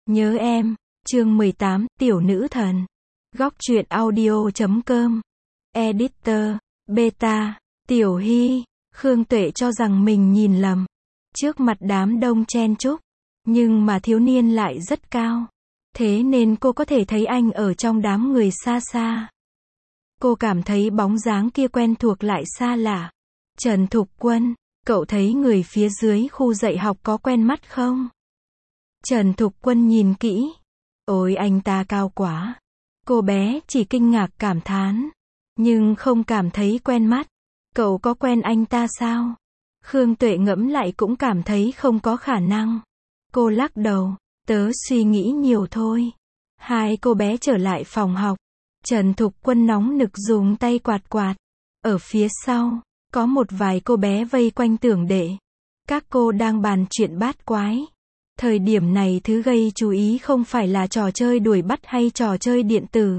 Nhớ em, chương 18, Tiểu Nữ Thần. Góc truyện audio.com. Editor, Beta, Tiểu Hy. Khương Tuệ cho rằng mình nhìn lầm. Trước mặt đám đông chen chúc. Nhưng mà thiếu niên lại rất cao. Thế nên cô có thể thấy anh ở trong đám người xa xa. Cô cảm thấy bóng dáng kia quen thuộc lại xa lạ. Trần Thục Quân, cậu thấy người phía dưới khu dạy học có quen mắt không? Trần Thục Quân nhìn kỹ. Ôi anh ta cao quá. Cô bé chỉ kinh ngạc cảm thán. Nhưng không cảm thấy quen mắt. Cậu có quen anh ta sao? Khương Tuệ ngẫm lại cũng cảm thấy không có khả năng. Cô lắc đầu. Tớ suy nghĩ nhiều thôi. Hai cô bé trở lại phòng học. Trần Thục Quân nóng nực dùng tay quạt quạt. Ở phía sau, có một vài cô bé vây quanh Tưởng Đệ. Các cô đang bàn chuyện bát quái. Thời điểm này thứ gây chú ý không phải là trò chơi đuổi bắt hay trò chơi điện tử,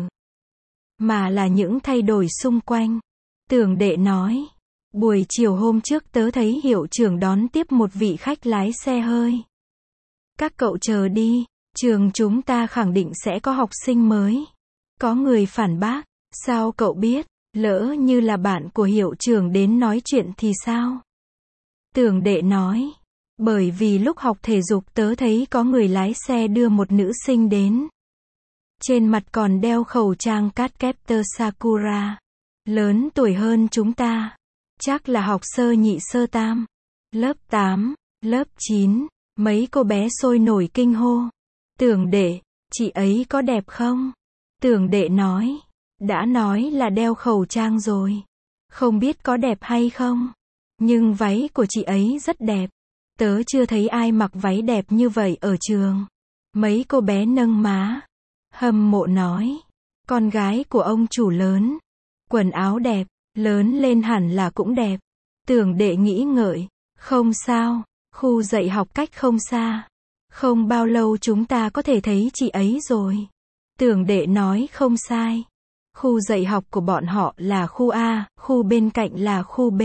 mà là những thay đổi xung quanh. Tưởng Đệ nói, buổi chiều hôm trước tớ thấy hiệu trưởng đón tiếp một vị khách lái xe hơi. Các cậu chờ đi, trường chúng ta khẳng định sẽ có học sinh mới. Có người phản bác, sao cậu biết, lỡ như là bạn của hiệu trưởng đến nói chuyện thì sao? Tưởng Đệ nói, bởi vì lúc học thể dục tớ thấy có người lái xe đưa một nữ sinh đến. Trên mặt còn đeo khẩu trang Captor Sakura. Lớn tuổi hơn chúng ta. Chắc là học sơ nhị sơ tam. Lớp 8, lớp 9. Mấy cô bé sôi nổi kinh hô. Tưởng Đệ, chị ấy có đẹp không? Tưởng Đệ nói. Đã nói là đeo khẩu trang rồi. Không biết có đẹp hay không. Nhưng váy của chị ấy rất đẹp. Tớ chưa thấy ai mặc váy đẹp như vậy ở trường. Mấy cô bé nâng má. Hâm mộ nói. Con gái của ông chủ lớn. Quần áo đẹp. Lớn lên hẳn là cũng đẹp. Tưởng Đệ nghĩ ngợi. Không sao. Khu dạy học cách không xa. Không bao lâu chúng ta có thể thấy chị ấy rồi. Tưởng Đệ nói không sai. Khu dạy học của bọn họ là khu A, khu bên cạnh là khu B.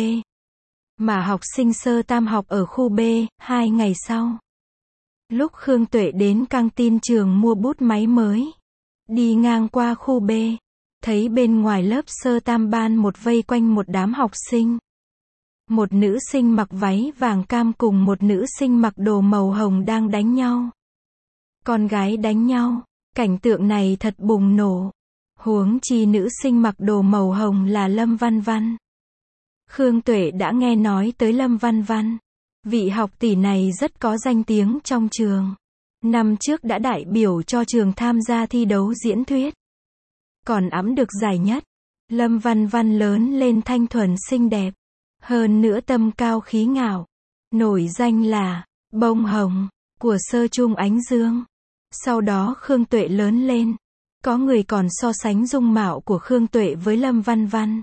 Mà học sinh sơ tam học ở khu B, 2 ngày sau. Lúc Khương Tuệ đến căng tin trường mua bút máy mới. Đi ngang qua khu B. Thấy bên ngoài lớp sơ tam ban một vây quanh một đám học sinh. Một nữ sinh mặc váy vàng cam cùng một nữ sinh mặc đồ màu hồng đang đánh nhau. Con gái đánh nhau. Cảnh tượng này thật bùng nổ. Huống chi nữ sinh mặc đồ màu hồng là Lâm Văn Văn. Khương Tuệ đã nghe nói tới Lâm Văn Văn. Vị học tỷ này rất có danh tiếng trong trường. Năm trước đã đại biểu cho trường tham gia thi đấu diễn thuyết. Còn ẵm được giải nhất. Lâm Văn Văn lớn lên thanh thuần xinh đẹp. Hơn nữa tâm cao khí ngạo. Nổi danh là bông hồng của sơ trung Ánh Dương. Sau đó Khương Tuệ lớn lên. Có người còn so sánh dung mạo của Khương Tuệ với Lâm Văn Văn.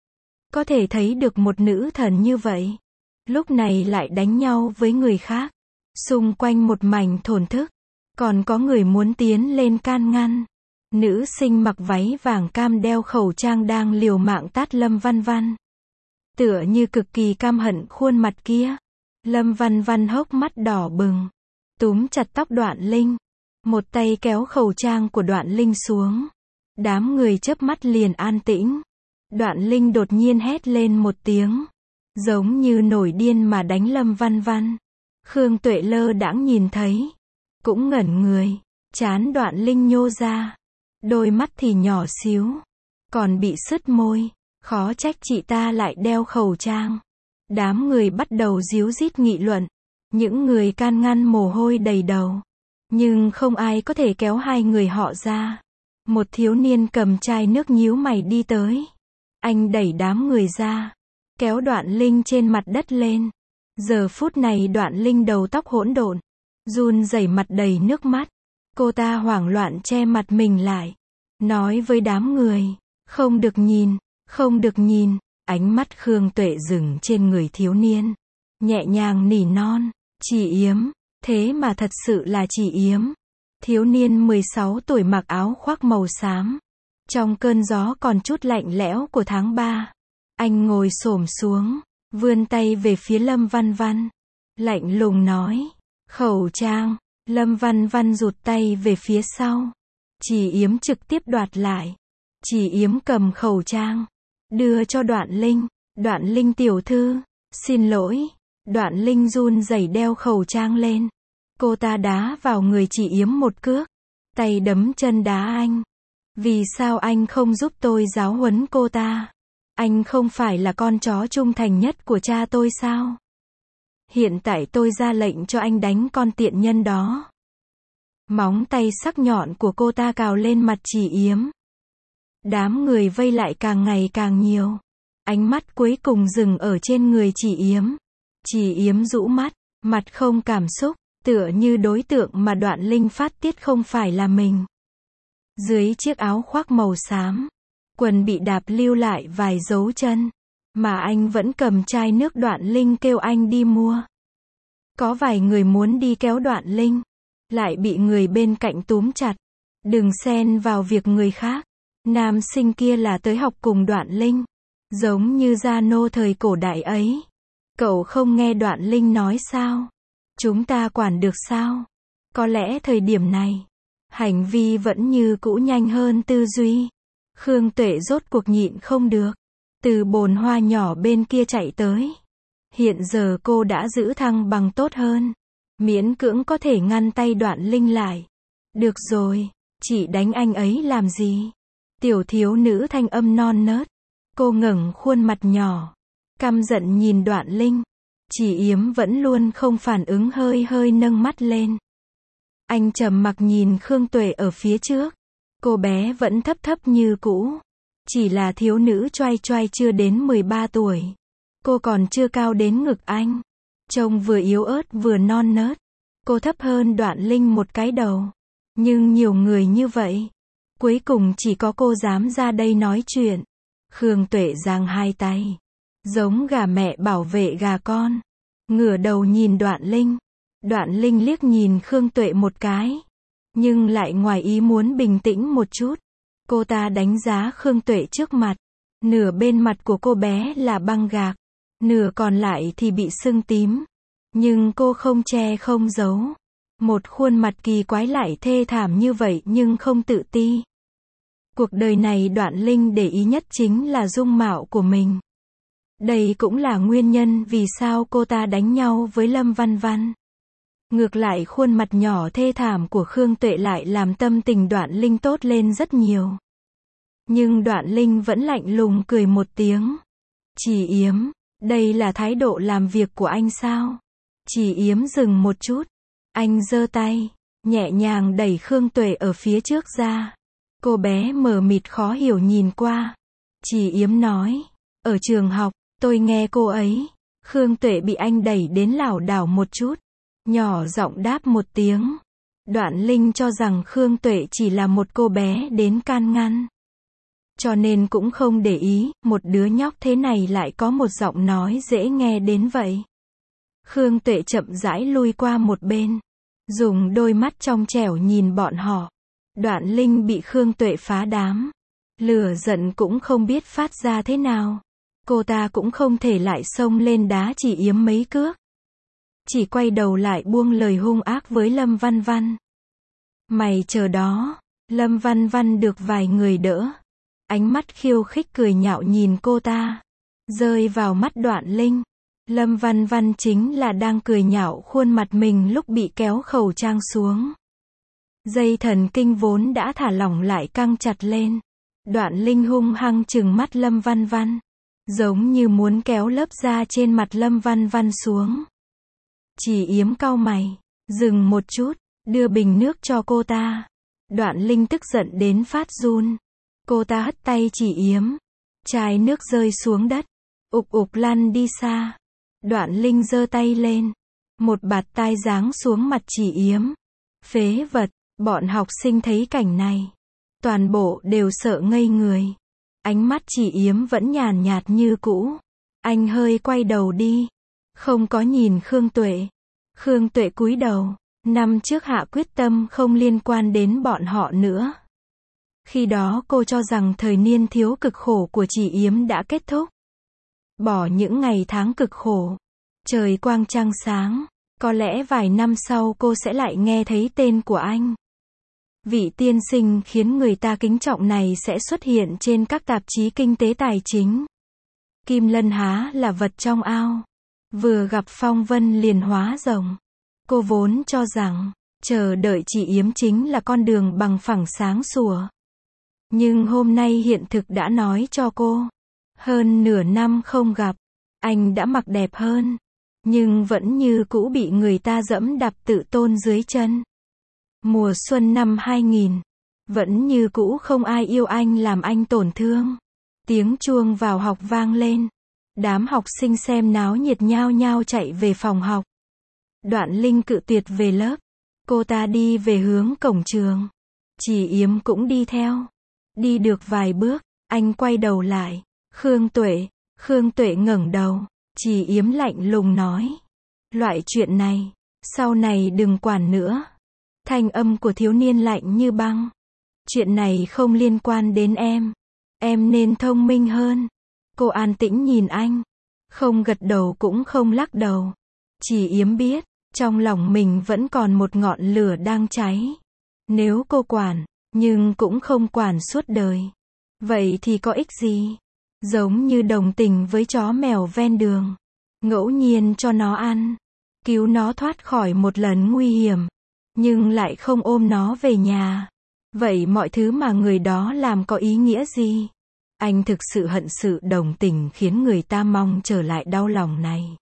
Có thể thấy được một nữ thần như vậy. Lúc này lại đánh nhau với người khác. Xung quanh một mảnh thổn thức. Còn có người muốn tiến lên can ngăn. Nữ sinh mặc váy vàng cam đeo khẩu trang đang liều mạng tát Lâm Văn Văn. Tựa như cực kỳ cam hận khuôn mặt kia. Lâm Văn Văn hốc mắt đỏ bừng. Túm chặt tóc Đoạn Linh. Một tay kéo khẩu trang của Đoạn Linh xuống. Đám người chớp mắt liền an tĩnh. Đoạn Linh đột nhiên hét lên một tiếng. Giống như nổi điên mà đánh Lâm Văn Văn. Khương Tuệ lơ đãng nhìn thấy. Cũng ngẩn người. Trán Đoạn Linh nhô ra. Đôi mắt thì nhỏ xíu. Còn bị sứt môi. Khó trách chị ta lại đeo khẩu trang. Đám người bắt đầu díu dít nghị luận. Những người can ngăn mồ hôi đầy đầu. Nhưng không ai có thể kéo hai người họ ra. Một thiếu niên cầm chai nước nhíu mày đi tới. Anh đẩy đám người ra. Kéo Đoạn Linh trên mặt đất lên. Giờ phút này Đoạn Linh đầu tóc hỗn độn. Run rẩy mặt đầy nước mắt. Cô ta hoảng loạn che mặt mình lại. Nói với đám người. Không được nhìn. Không được nhìn. Ánh mắt Khương Tuệ dừng trên người thiếu niên. Nhẹ nhàng nỉ non. Chị Yếm. Thế mà thật sự là chị Yếm. Thiếu niên 16 tuổi mặc áo khoác màu xám. Trong cơn gió còn chút lạnh lẽo của tháng 3. Anh ngồi xổm xuống. Vươn tay về phía Lâm Văn Văn. Lạnh lùng nói. Khẩu trang. Lâm Văn Văn rụt tay về phía sau. Chỉ Yếm trực tiếp đoạt lại. Chỉ Yếm cầm khẩu trang, đưa cho Đoạn Linh. Đoạn Linh tiểu thư, xin lỗi. Đoạn Linh run rẩy đeo khẩu trang lên. Cô ta đá vào người Chỉ Yếm một cước. Tay đấm chân đá anh. Vì sao anh không giúp tôi giáo huấn cô ta? Anh không phải là con chó trung thành nhất của cha tôi sao? Hiện tại tôi ra lệnh cho anh đánh con tiện nhân đó. Móng tay sắc nhọn của cô ta cào lên mặt Chỉ Yếm. Đám người vây lại càng ngày càng nhiều. Ánh mắt cuối cùng dừng ở trên người Chỉ Yếm. Chỉ Yếm rũ mắt, mặt không cảm xúc, tựa như đối tượng mà Đoạn Linh phát tiết không phải là mình. Dưới chiếc áo khoác màu xám, quần bị đạp lưu lại vài dấu chân, mà anh vẫn cầm chai nước Đoạn Linh kêu anh đi mua. Có vài người muốn đi kéo Đoạn Linh, lại bị người bên cạnh túm chặt. Đừng xen vào việc người khác. Nam sinh kia là tới học cùng Đoạn Linh, giống như Gia Nô thời cổ đại ấy. Cậu không nghe Đoạn Linh nói sao? Chúng ta quản được sao? Có lẽ thời điểm này, hành vi vẫn như cũ nhanh hơn tư duy. Khương Tuệ rốt cuộc nhịn không được, từ bồn hoa nhỏ bên kia chạy tới. Hiện giờ cô đã giữ thăng bằng tốt hơn, miễn cưỡng có thể ngăn tay Đoạn Linh lại. Được rồi, chị đánh anh ấy làm gì? Tiểu thiếu nữ thanh âm non nớt. Cô ngẩng khuôn mặt nhỏ, căm giận nhìn Đoạn Linh. Chỉ Yếm vẫn luôn không phản ứng, hơi hơi nâng mắt lên. Anh trầm mặc nhìn Khương Tuệ ở phía trước. Cô bé vẫn thấp thấp như cũ. Chỉ là thiếu nữ choai choai chưa đến 13 tuổi. Cô còn chưa cao đến ngực anh. Trông vừa yếu ớt vừa non nớt. Cô thấp hơn Đoạn Linh một cái đầu. Nhưng nhiều người như vậy, cuối cùng chỉ có cô dám ra đây nói chuyện. Khương Tuệ giang hai tay, giống gà mẹ bảo vệ gà con. Ngửa đầu nhìn Đoạn Linh. Đoạn Linh liếc nhìn Khương Tuệ một cái, nhưng lại ngoài ý muốn bình tĩnh một chút. Cô ta đánh giá Khương Tuệ trước mặt. Nửa bên mặt của cô bé là băng gạc, nửa còn lại thì bị sưng tím. Nhưng cô không che không giấu. Một khuôn mặt kỳ quái lại thê thảm như vậy nhưng không tự ti. Cuộc đời này Đoạn Linh để ý nhất chính là dung mạo của mình. Đây cũng là nguyên nhân vì sao cô ta đánh nhau với Lâm Văn Văn. Ngược lại khuôn mặt nhỏ thê thảm của Khương Tuệ lại làm tâm tình Đoạn Linh tốt lên rất nhiều. Nhưng Đoạn Linh vẫn lạnh lùng cười một tiếng. Chỉ Yếm, đây là thái độ làm việc của anh sao? Chỉ Yếm dừng một chút. Anh giơ tay, nhẹ nhàng đẩy Khương Tuệ ở phía trước ra. Cô bé mờ mịt khó hiểu nhìn qua. Chỉ Yếm nói, ở trường học, tôi nghe cô ấy. Khương Tuệ bị anh đẩy đến lảo đảo một chút, nhỏ giọng đáp một tiếng. Đoạn Linh cho rằng Khương Tuệ chỉ là một cô bé đến can ngăn, cho nên cũng không để ý, một đứa nhóc thế này lại có một giọng nói dễ nghe đến vậy. Khương Tuệ chậm rãi lui qua một bên, dùng đôi mắt trong trẻo nhìn bọn họ. Đoạn Linh bị Khương Tuệ phá đám, lửa giận cũng không biết phát ra thế nào. Cô ta cũng không thể lại xông lên đá Chỉ Yếm mấy cước. Chỉ quay đầu lại buông lời hung ác với Lâm Văn Văn. Mày chờ đó. Lâm Văn Văn được vài người đỡ. Ánh mắt khiêu khích cười nhạo nhìn cô ta, rơi vào mắt Đoạn Linh. Lâm Văn Văn chính là đang cười nhạo khuôn mặt mình lúc bị kéo khẩu trang xuống. Dây thần kinh vốn đã thả lỏng lại căng chặt lên. Đoạn Linh hung hăng trừng mắt Lâm Văn Văn, giống như muốn kéo lớp da trên mặt Lâm Văn Văn xuống. Chỉ Yếm cau mày, dừng một chút, đưa bình nước cho cô ta. Đoạn Linh tức giận đến phát run. Cô ta hất tay Chỉ Yếm. Chai nước rơi xuống đất, ục ục lăn đi xa. Đoạn Linh giơ tay lên, một bạt tai giáng xuống mặt Chỉ Yếm. Phế vật. Bọn học sinh thấy cảnh này, toàn bộ đều sợ ngây người. Ánh mắt Chỉ Yếm vẫn nhàn nhạt như cũ. Anh hơi quay đầu đi, không có nhìn Khương Tuệ. Khương Tuệ cúi đầu. Năm trước hạ quyết tâm không liên quan đến bọn họ nữa. Khi đó cô cho rằng thời niên thiếu cực khổ của Chỉ Yếm đã kết thúc. Bỏ những ngày tháng cực khổ, trời quang trăng sáng, Có lẽ vài năm sau cô sẽ lại nghe thấy tên của anh. Vị tiên sinh khiến người ta kính trọng này sẽ xuất hiện trên các tạp chí kinh tế tài chính. Kim lân há là vật trong ao. Vừa gặp phong vân liền hóa rồng. Cô vốn cho rằng, chờ đợi chị Yếm chính là con đường bằng phẳng sáng sủa. Nhưng hôm nay hiện thực đã nói cho cô. Hơn nửa năm không gặp, anh đã mặc đẹp hơn. Nhưng vẫn như cũ bị người ta dẫm đạp tự tôn dưới chân. Mùa xuân năm 2000, vẫn như cũ không ai yêu anh làm anh tổn thương. Tiếng chuông vào học vang lên. Đám học sinh xem náo nhiệt nhao nhao chạy về phòng học. Đoạn Linh cự tuyệt về lớp. Cô ta đi về hướng cổng trường. Chị Yếm cũng đi theo. Đi được vài bước, anh quay đầu lại. Khương Tuệ. Khương Tuệ ngẩng đầu. Chị Yếm lạnh lùng nói. Loại chuyện này, sau này đừng quản nữa. Thanh âm của thiếu niên lạnh như băng. Chuyện này không liên quan đến em. Em nên thông minh hơn. Cô an tĩnh nhìn anh. Không gật đầu cũng không lắc đầu. Chị Yếm biết, trong lòng mình vẫn còn một ngọn lửa đang cháy. Nếu cô quản, nhưng cũng không quản suốt đời. Vậy thì có ích gì? Giống như đồng tình với chó mèo ven đường. Ngẫu nhiên cho nó ăn. Cứu nó thoát khỏi một lần nguy hiểm. Nhưng lại không ôm nó về nhà. Vậy mọi thứ mà người đó làm có ý nghĩa gì? Anh thực sự hận sự đồng tình khiến người ta mong trở lại đau lòng này.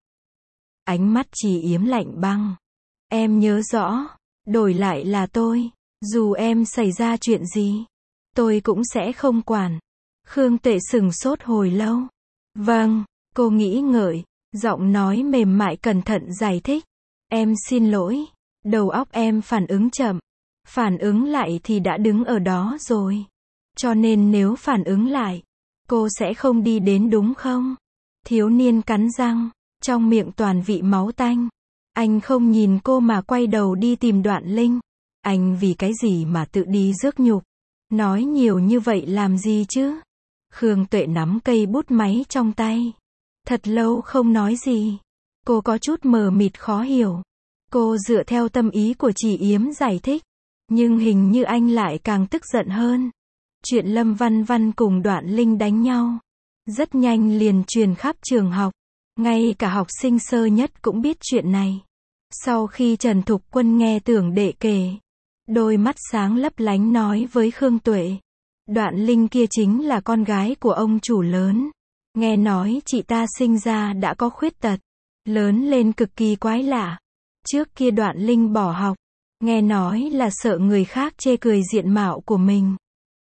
Ánh mắt chị Yếm lạnh băng. Em nhớ rõ, đổi lại là tôi. Dù em xảy ra chuyện gì, tôi cũng sẽ không quản. Khương Tuệ sững sốt hồi lâu. Vâng, cô nghĩ ngợi, giọng nói mềm mại cẩn thận giải thích. Em xin lỗi, đầu óc em phản ứng chậm. Phản ứng lại thì đã đứng ở đó rồi. Cho nên nếu phản ứng lại, cô sẽ không đi đến đúng không? Thiếu niên cắn răng, trong miệng toàn vị máu tanh. Anh không nhìn cô mà quay đầu đi tìm Đoạn Linh. Anh vì cái gì mà tự đi rước nhục? Nói nhiều như vậy làm gì chứ? Khương Tuệ nắm cây bút máy trong tay. Thật lâu không nói gì. Cô có chút mờ mịt khó hiểu. Cô dựa theo tâm ý của chị Yếm giải thích. Nhưng hình như anh lại càng tức giận hơn. Chuyện Lâm Văn Văn cùng Đoạn Linh đánh nhau. Rất nhanh liền truyền khắp trường học. Ngay cả học sinh sơ nhất cũng biết chuyện này. Sau khi Trần Thục Quân nghe tưởng đệ kể, đôi mắt sáng lấp lánh nói với Khương Tuệ. Đoạn Linh kia chính là con gái của ông chủ lớn. Nghe nói chị ta sinh ra đã có khuyết tật. Lớn lên cực kỳ quái lạ. Trước kia Đoạn Linh bỏ học. Nghe nói là sợ người khác chê cười diện mạo của mình.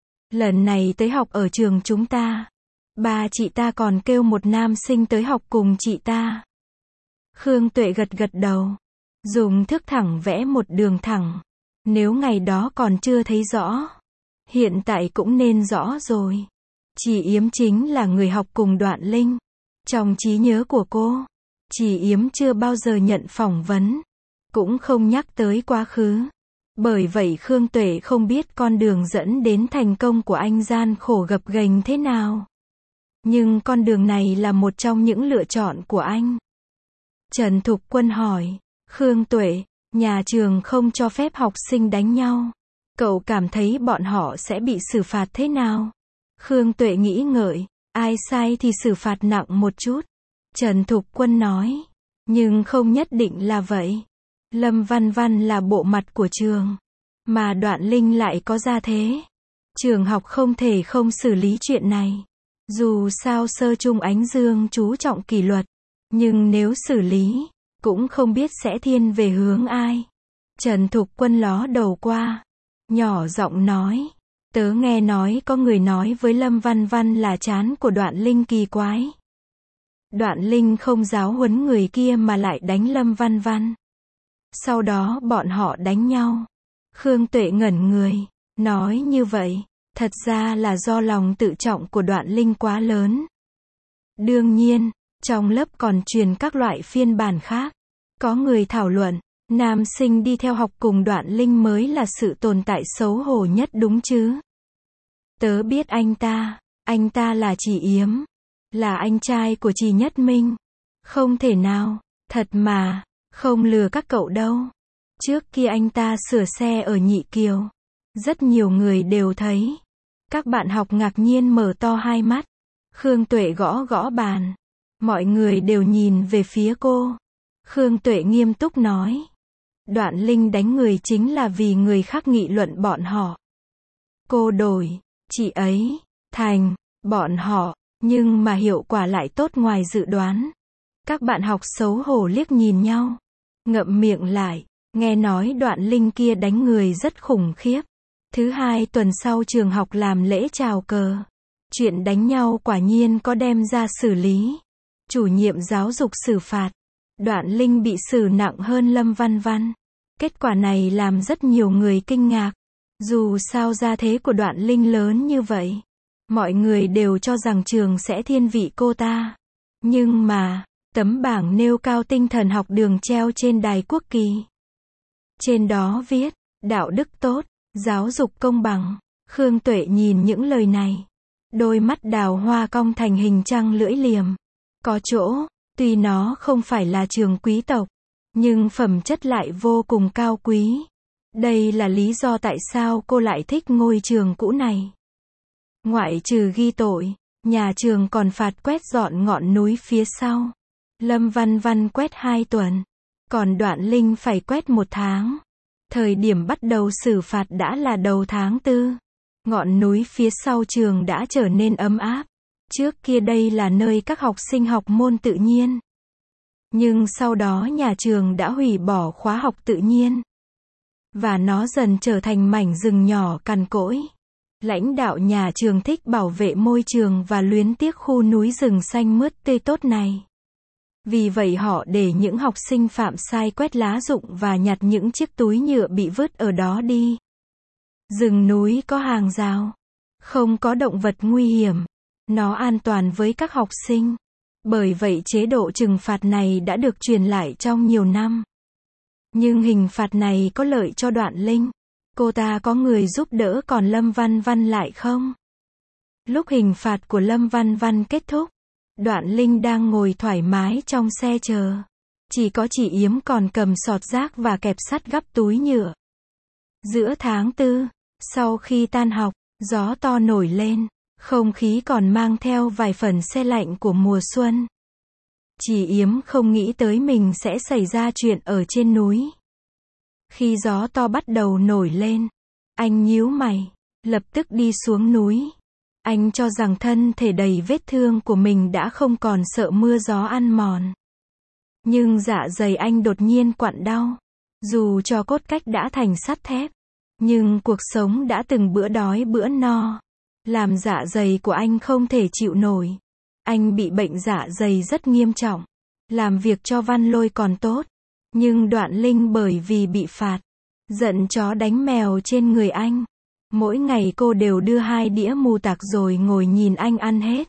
Lần này tới học ở trường chúng ta. Ba chị ta còn kêu một nam sinh tới học cùng chị ta. Khương Tuệ gật gật đầu. Dùng thước thẳng vẽ một đường thẳng. Nếu ngày đó còn chưa thấy rõ, hiện tại cũng nên rõ rồi. Chị Yếm chính là người học cùng Đoạn Linh. Trong trí nhớ của cô, chị Yếm chưa bao giờ nhận phỏng vấn. Cũng không nhắc tới quá khứ. Bởi vậy Khương Tuệ không biết con đường dẫn đến thành công của anh gian khổ gập ghềnh thế nào. Nhưng con đường này là một trong những lựa chọn của anh. Trần Thục Quân hỏi, Khương Tuệ, nhà trường không cho phép học sinh đánh nhau. Cậu cảm thấy bọn họ sẽ bị xử phạt thế nào? Khương Tuệ nghĩ ngợi, ai sai thì xử phạt nặng một chút. Trần Thục Quân nói, nhưng không nhất định là vậy. Lâm Văn Văn là bộ mặt của trường, mà Đoạn Linh lại có gia thế. Trường học không thể không xử lý chuyện này. Dù sao sơ trung Ánh Dương chú trọng kỷ luật, nhưng nếu xử lý, cũng không biết sẽ thiên về hướng ai. Trần Thục Quân ló đầu qua, nhỏ giọng nói, tớ nghe nói có người nói với Lâm Văn Văn là trán của Đoạn Linh kỳ quái. Đoạn Linh không giáo huấn người kia mà lại đánh Lâm Văn Văn. Sau đó bọn họ đánh nhau. Khương Tuệ ngẩn người, nói như vậy, thật ra là do lòng tự trọng của Đoạn Linh quá lớn. Đương nhiên, trong lớp còn truyền các loại phiên bản khác. Có người thảo luận, nam sinh đi theo học cùng Đoạn Linh mới là sự tồn tại xấu hổ nhất đúng chứ. Tớ biết anh ta là chị Yếm, là anh trai của chị Nhất Minh. Không thể nào, thật mà. Không lừa các cậu đâu. Trước kia anh ta sửa xe ở Nhị Kiều. Rất nhiều người đều thấy. Các bạn học ngạc nhiên mở to hai mắt. Khương Tuệ gõ gõ bàn. Mọi người đều nhìn về phía cô. Khương Tuệ nghiêm túc nói. Đoạn Linh đánh người chính là vì người khác nghị luận bọn họ. Cô đổi, chị ấy, thành, bọn họ, nhưng mà hiệu quả lại tốt ngoài dự đoán. Các bạn học xấu hổ liếc nhìn nhau. Ngậm miệng lại, nghe nói Đoạn Linh kia đánh người rất khủng khiếp. Thứ hai tuần sau trường học làm lễ chào cờ. Chuyện đánh nhau quả nhiên có đem ra xử lý. Chủ nhiệm giáo dục xử phạt. Đoạn Linh bị xử nặng hơn Lâm Văn Văn. Kết quả này làm rất nhiều người kinh ngạc. Dù sao gia thế của Đoạn Linh lớn như vậy. Mọi người đều cho rằng trường sẽ thiên vị cô ta. Nhưng mà, tấm bảng nêu cao tinh thần học đường treo trên đài quốc kỳ. Trên đó viết, đạo đức tốt, giáo dục công bằng. Khương Tuệ nhìn những lời này. Đôi mắt đào hoa cong thành hình trăng lưỡi liềm. Có chỗ, tuy nó không phải là trường quý tộc, nhưng phẩm chất lại vô cùng cao quý. Đây là lý do tại sao cô lại thích ngôi trường cũ này. Ngoại trừ ghi tội, nhà trường còn phạt quét dọn ngọn núi phía sau. Lâm Văn Văn quét 2 tuần, còn Đoạn Linh phải quét 1 tháng. Thời điểm bắt đầu xử phạt đã là đầu tháng 4. Ngọn núi phía sau trường đã trở nên ấm áp. Trước kia đây là nơi các học sinh học môn tự nhiên. Nhưng sau đó nhà trường đã hủy bỏ khóa học tự nhiên. Và nó dần trở thành mảnh rừng nhỏ cằn cỗi. Lãnh đạo nhà trường thích bảo vệ môi trường và luyến tiếc khu núi rừng xanh mướt tươi tốt này. Vì vậy họ để những học sinh phạm sai quét lá rụng và nhặt những chiếc túi nhựa bị vứt ở đó đi. Rừng núi có hàng rào, không có động vật nguy hiểm, nó an toàn với các học sinh. Bởi vậy chế độ trừng phạt này đã được truyền lại trong nhiều năm. Nhưng hình phạt này có lợi cho Đoạn Linh. Cô ta có người giúp đỡ còn Lâm Văn Văn lại không? Lúc hình phạt của Lâm Văn Văn kết thúc, Đoạn Linh đang ngồi thoải mái trong xe chờ. Chỉ có chị Yếm còn cầm sọt rác và kẹp sắt gắp túi nhựa. Giữa tháng 4, sau khi tan học, gió to nổi lên, không khí còn mang theo vài phần se lạnh của mùa xuân. Chị Yếm không nghĩ tới mình sẽ xảy ra chuyện ở trên núi. Khi gió to bắt đầu nổi lên, anh nhíu mày, lập tức đi xuống núi. Anh cho rằng thân thể đầy vết thương của mình đã không còn sợ mưa gió ăn mòn. Nhưng dạ dày anh đột nhiên quặn đau. Dù cho cốt cách đã thành sắt thép, nhưng cuộc sống đã từng bữa đói bữa no, làm dạ dày của anh không thể chịu nổi. Anh bị bệnh dạ dày rất nghiêm trọng. Làm việc cho Văn Lôi còn tốt, nhưng Đoạn Linh bởi vì bị phạt, giận chó đánh mèo trên người anh. Mỗi ngày cô đều đưa 2 đĩa mù tạc rồi ngồi nhìn anh ăn hết.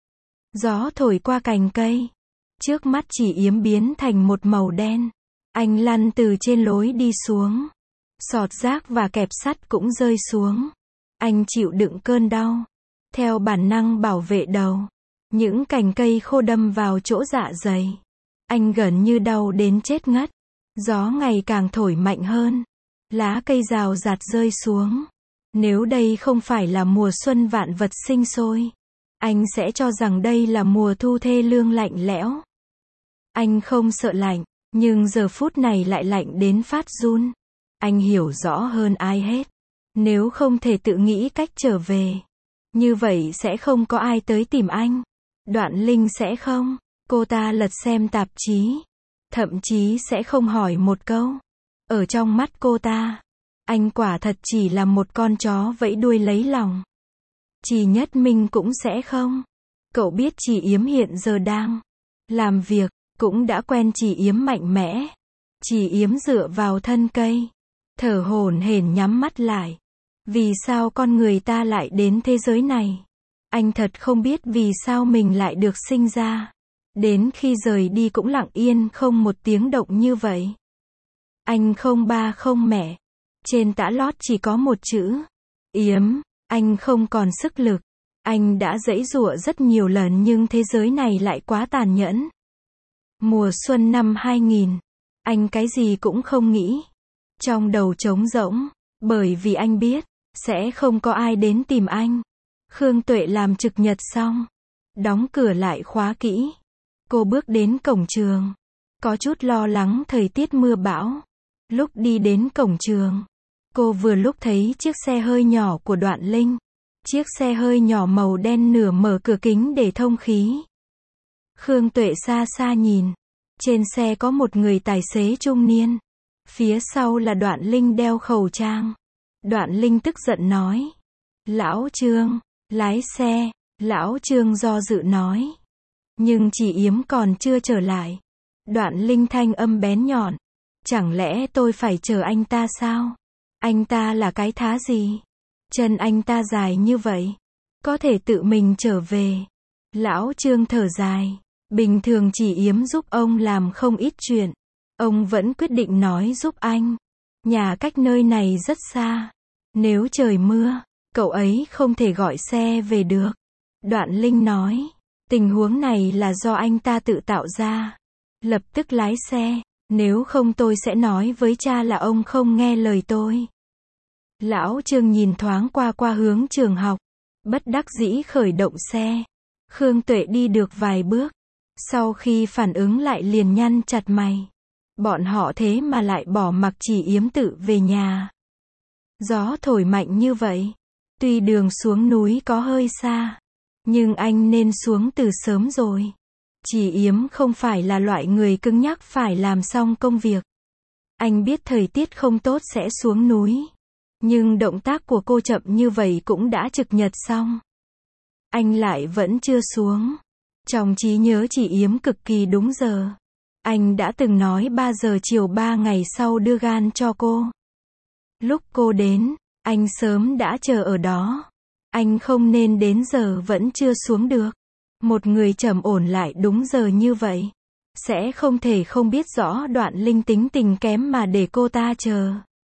Gió thổi qua cành cây. Trước mắt chị Yếm biến thành một màu đen. Anh lăn từ trên lối đi xuống. Sọt rác và kẹp sắt cũng rơi xuống. Anh chịu đựng cơn đau. Theo bản năng bảo vệ đầu. Những cành cây khô đâm vào chỗ dạ dày. Anh gần như đau đến chết ngất. Gió ngày càng thổi mạnh hơn. Lá cây rào rạt rơi xuống. Nếu đây không phải là mùa xuân vạn vật sinh sôi, anh sẽ cho rằng đây là mùa thu thê lương lạnh lẽo. Anh không sợ lạnh, nhưng giờ phút này lại lạnh đến phát run. Anh hiểu rõ hơn ai hết. Nếu không thể tự nghĩ cách trở về, như vậy sẽ không có ai tới tìm anh. Đoạn Linh sẽ không. Cô ta lật xem tạp chí. Thậm chí sẽ không hỏi một câu. Ở trong mắt cô ta, anh quả thật chỉ là một con chó vẫy đuôi lấy lòng. Chị Nhất Minh cũng sẽ không. Cậu biết chị Yếm hiện giờ đang làm việc, cũng đã quen chị Yếm mạnh mẽ. Chị Yếm dựa vào thân cây, thở hổn hển nhắm mắt lại. Vì sao con người ta lại đến thế giới này? Anh thật không biết vì sao mình lại được sinh ra. Đến khi rời đi cũng lặng yên không một tiếng động như vậy. Anh không ba không mẹ. Trên tã lót chỉ có một chữ. Yếm. Anh không còn sức lực. Anh đã giãy giụa rất nhiều lần nhưng thế giới này lại quá tàn nhẫn. Mùa xuân năm 2000. Anh cái gì cũng không nghĩ. Trong đầu trống rỗng, bởi vì anh biết, sẽ không có ai đến tìm anh. Khương Tuệ làm trực nhật xong, đóng cửa lại khóa kỹ. Cô bước đến cổng trường, có chút lo lắng thời tiết mưa bão. Lúc đi đến cổng trường, cô vừa lúc thấy chiếc xe hơi nhỏ của Đoạn Linh. Chiếc xe hơi nhỏ màu đen nửa mở cửa kính để thông khí. Khương Tuệ xa xa nhìn, trên xe có một người tài xế trung niên. Phía sau là Đoạn Linh đeo khẩu trang. Đoạn Linh tức giận nói. Lão Trương, lái xe. Lão Trương do dự nói. Nhưng chị Yếm còn chưa trở lại. Đoạn Linh thanh âm bén nhọn. Chẳng lẽ tôi phải chờ anh ta sao? Anh ta là cái thá gì? Chân anh ta dài như vậy. Có thể tự mình trở về. Lão Trương thở dài. Bình thường chị Yếm giúp ông làm không ít chuyện. Ông vẫn quyết định nói giúp anh. Nhà cách nơi này rất xa. Nếu trời mưa, cậu ấy không thể gọi xe về được. Đoạn Linh nói. Tình huống này là do anh ta tự tạo ra. Lập tức lái xe. Nếu không tôi sẽ nói với cha là ông không nghe lời tôi. Lão Trương nhìn thoáng qua hướng trường học. Bất đắc dĩ khởi động xe. Khương Tuệ đi được vài bước. Sau khi phản ứng lại liền nhăn chặt mày. Bọn họ thế mà lại bỏ mặc chị Yếm tự về nhà. Gió thổi mạnh như vậy. Tuy đường xuống núi có hơi xa. Nhưng anh nên xuống từ sớm rồi. Chị Yếm không phải là loại người cứng nhắc phải làm xong công việc. Anh biết thời tiết không tốt sẽ xuống núi. Nhưng động tác của cô chậm như vậy cũng đã trực nhật xong. Anh lại vẫn chưa xuống. Trong trí nhớ chị Yếm cực kỳ đúng giờ. Anh đã từng nói 3 giờ chiều 3 ngày sau đưa gan cho cô. Lúc cô đến, anh sớm đã chờ ở đó. Anh không nên đến giờ vẫn chưa xuống được. Một người trầm ổn lại đúng giờ như vậy. Sẽ không thể không biết rõ Đoạn Linh tính tình kém mà để cô ta chờ.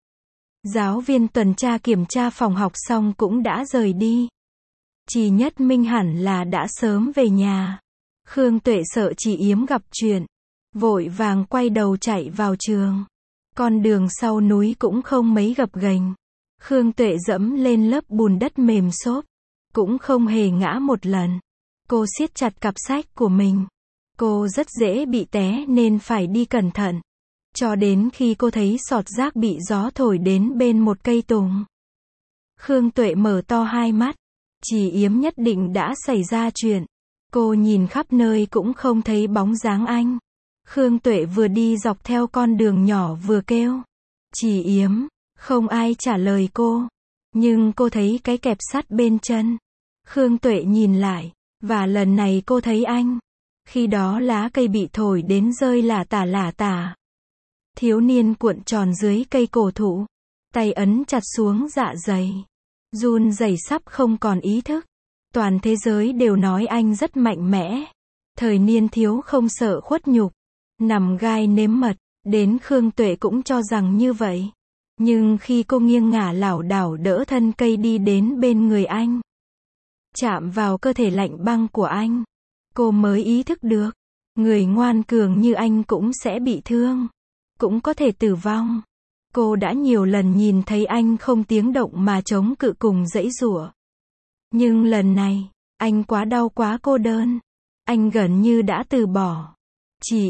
Giáo viên tuần tra kiểm tra phòng học xong cũng đã rời đi. Chỉ Nhất Minh hẳn là đã sớm về nhà. Khương Tuệ sợ chị Yếm gặp chuyện. Vội vàng quay đầu chạy vào trường. Con đường sau núi cũng không mấy gập ghềnh. Khương Tuệ dẫm lên lớp bùn đất mềm xốp. Cũng không hề ngã một lần. Cô siết chặt cặp sách của mình. Cô rất dễ bị té nên phải đi cẩn thận. Cho đến khi cô thấy sọt rác bị gió thổi đến bên một cây tùng. Khương Tuệ mở to hai mắt. Chị Yếm nhất định đã xảy ra chuyện. Cô nhìn khắp nơi cũng không thấy bóng dáng anh. Khương Tuệ vừa đi dọc theo con đường nhỏ vừa kêu. Chị Yếm, không ai trả lời cô. Nhưng cô thấy cái kẹp sắt bên chân. Khương Tuệ nhìn lại. Và lần này cô thấy anh. Khi đó lá cây bị thổi đến rơi lả tả. Thiếu niên cuộn tròn dưới cây cổ thụ. Tay ấn chặt xuống dạ dày. Run rẩy sắp không còn ý thức. Toàn thế giới đều nói anh rất mạnh mẽ. Thời niên thiếu không sợ khuất nhục. Nằm gai nếm mật. Đến Khương Tuệ cũng cho rằng như vậy. Nhưng khi cô nghiêng ngả lảo đảo đỡ thân cây đi đến bên người anh. Chạm vào cơ thể lạnh băng của anh. Cô mới ý thức được. Người ngoan cường như anh cũng sẽ bị thương. Cũng có thể tử vong. Cô đã nhiều lần nhìn thấy anh không tiếng động mà chống cự cùng giãy giụa. Nhưng lần này, anh quá đau quá cô đơn. Anh gần như đã từ bỏ. Chị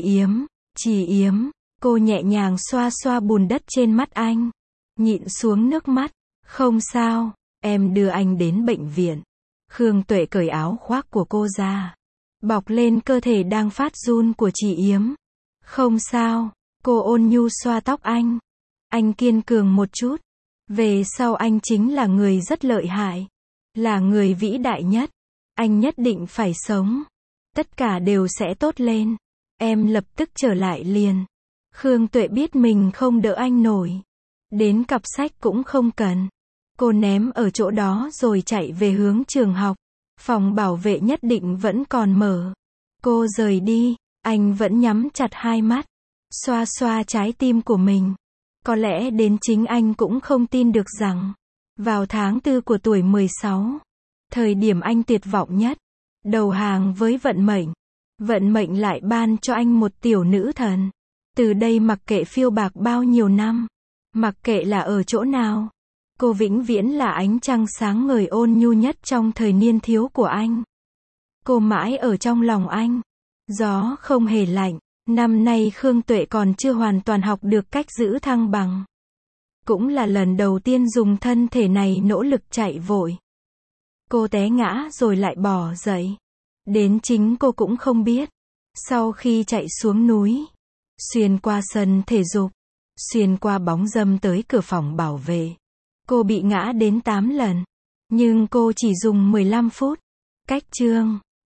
Yếm, cô nhẹ nhàng xoa xoa bùn đất trên mắt anh. Nhịn xuống nước mắt. Không sao, em đưa anh đến bệnh viện. Khương Tuệ cởi áo khoác của cô ra. Bọc lên cơ thể đang phát run của chị Yếm. Không sao, cô ôn nhu xoa tóc anh. Anh kiên cường một chút. Về sau anh chính là người rất lợi hại. Là người vĩ đại nhất. Anh nhất định phải sống. Tất cả đều sẽ tốt lên. Em lập tức trở lại liền. Khương Tuệ biết mình không đỡ anh nổi. Đến cặp sách cũng không cần. Cô ném ở chỗ đó rồi chạy về hướng trường học. Phòng bảo vệ nhất định vẫn còn mở. Cô rời đi. Anh vẫn nhắm chặt hai mắt. Xoa xoa trái tim của mình. Có lẽ đến chính anh cũng không tin được rằng. Vào tháng 4 của tuổi 16. Thời điểm anh tuyệt vọng nhất. Đầu hàng với vận mệnh. Vận mệnh lại ban cho anh một tiểu nữ thần. Từ đây mặc kệ phiêu bạc bao nhiêu năm, mặc kệ là ở chỗ nào, cô vĩnh viễn là ánh trăng sáng ngời ôn nhu nhất trong thời niên thiếu của anh. Cô mãi ở trong lòng anh. Gió không hề lạnh. Năm nay Khương Tuệ còn chưa hoàn toàn học được cách giữ thăng bằng. Cũng là lần đầu tiên dùng thân thể này nỗ lực chạy vội. Cô té ngã rồi lại bò dậy. Đến chính cô cũng không biết. Sau khi chạy xuống núi, xuyên qua sân thể dục, xuyên qua bóng râm tới cửa phòng bảo vệ, cô bị ngã đến 8 lần. Nhưng cô chỉ dùng 15 phút. Cách chương